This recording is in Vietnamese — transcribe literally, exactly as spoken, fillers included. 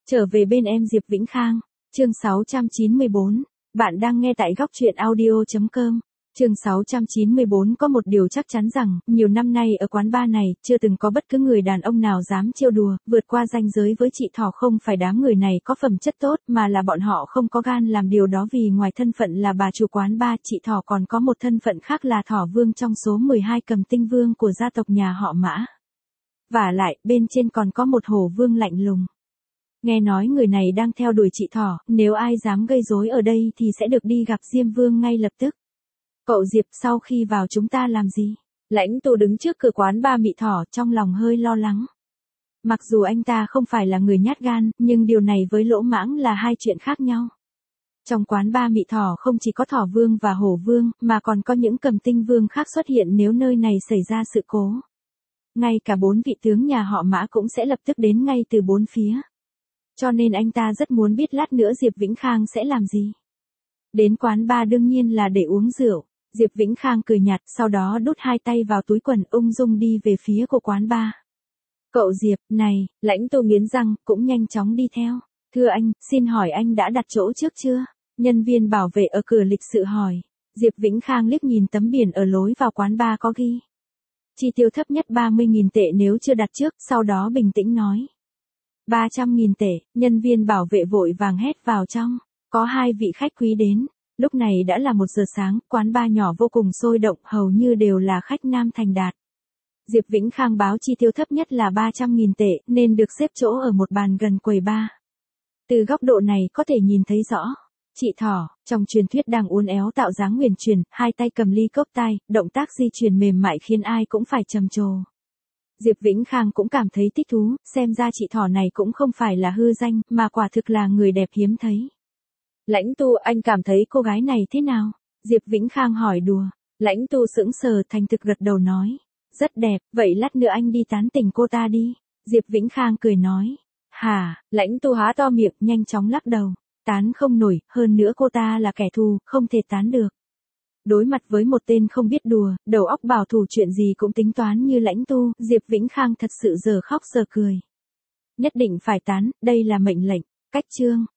Trở về bên em Diệp Vĩnh Khang, chương sáu trăm chín mươi bốn, bạn đang nghe tại góc truyện audio chấm com. Chương sáu trăm chín mươi bốn có một điều chắc chắn rằng, nhiều năm nay ở quán bar này, chưa từng có bất cứ người đàn ông nào dám trêu đùa, vượt qua ranh giới với chị Thỏ. Không phải đám người này có phẩm chất tốt, mà là bọn họ không có gan làm điều đó, vì ngoài thân phận là bà chủ quán bar, chị Thỏ còn có một thân phận khác là Thỏ Vương trong số mười hai cầm tinh vương của gia tộc nhà họ Mã. Vả lại, bên trên còn có một hổ vương lạnh lùng. Nghe nói người này đang theo đuổi chị Thỏ, nếu ai dám gây rối ở đây thì sẽ được đi gặp Diêm Vương ngay lập tức. Cậu Diệp, sau khi vào chúng ta làm gì? Lãnh Tù đứng trước cửa quán ba Mị Thỏ, trong lòng hơi lo lắng. Mặc dù anh ta không phải là người nhát gan, nhưng điều này với Lỗ Mãng là hai chuyện khác nhau. Trong quán ba Mị Thỏ không chỉ có Thỏ Vương và Hổ Vương, mà còn có những cầm tinh vương khác xuất hiện nếu nơi này xảy ra sự cố. Ngay cả bốn vị tướng nhà họ Mã cũng sẽ lập tức đến ngay từ bốn phía. Cho nên anh ta rất muốn biết lát nữa Diệp Vĩnh Khang sẽ làm gì. Đến quán bar đương nhiên là để uống rượu. Diệp Vĩnh Khang cười nhạt, sau đó đút hai tay vào túi quần, ung dung đi về phía của quán bar. Cậu Diệp, này, Lãnh Tù nghiến răng, cũng nhanh chóng đi theo. Thưa anh, xin hỏi anh đã đặt chỗ trước chưa? Nhân viên bảo vệ ở cửa lịch sự hỏi. Diệp Vĩnh Khang liếc nhìn tấm biển ở lối vào quán bar có ghi. Chi tiêu thấp nhất ba mươi nghìn tệ nếu chưa đặt trước, sau đó bình tĩnh nói. ba trăm nghìn tệ, nhân viên bảo vệ vội vàng hét vào trong. Có hai vị khách quý đến. Lúc này đã là một giờ sáng, quán bar nhỏ vô cùng sôi động, hầu như đều là khách nam thành đạt. Diệp Vĩnh Khang báo chi tiêu thấp nhất là ba trăm nghìn tệ, nên được xếp chỗ ở một bàn gần quầy bar. Từ góc độ này có thể nhìn thấy rõ. Chị Thỏ, trong truyền thuyết đang uốn éo tạo dáng huyền chuyển, hai tay cầm ly cốc tai, động tác di chuyển mềm mại khiến ai cũng phải trầm trồ. Diệp Vĩnh Khang cũng cảm thấy thích thú, xem ra chị Thỏ này cũng không phải là hư danh, mà quả thực là người đẹp hiếm thấy. Lãnh Tu, anh cảm thấy cô gái này thế nào? Diệp Vĩnh Khang hỏi đùa. Lãnh Tu sững sờ, thành thực gật đầu nói. Rất đẹp, vậy lát nữa anh đi tán tỉnh cô ta đi. Diệp Vĩnh Khang cười nói. Hả? Lãnh Tu há to miệng, nhanh chóng lắc đầu. Tán không nổi, hơn nữa cô ta là kẻ thù, không thể tán được. Đối mặt với một tên không biết đùa, đầu óc bảo thủ chuyện gì cũng tính toán như Lãnh Tu, Diệp Vĩnh Khang thật sự giờ khóc giờ cười. Nhất định phải tán, đây là mệnh lệnh. Cách chương.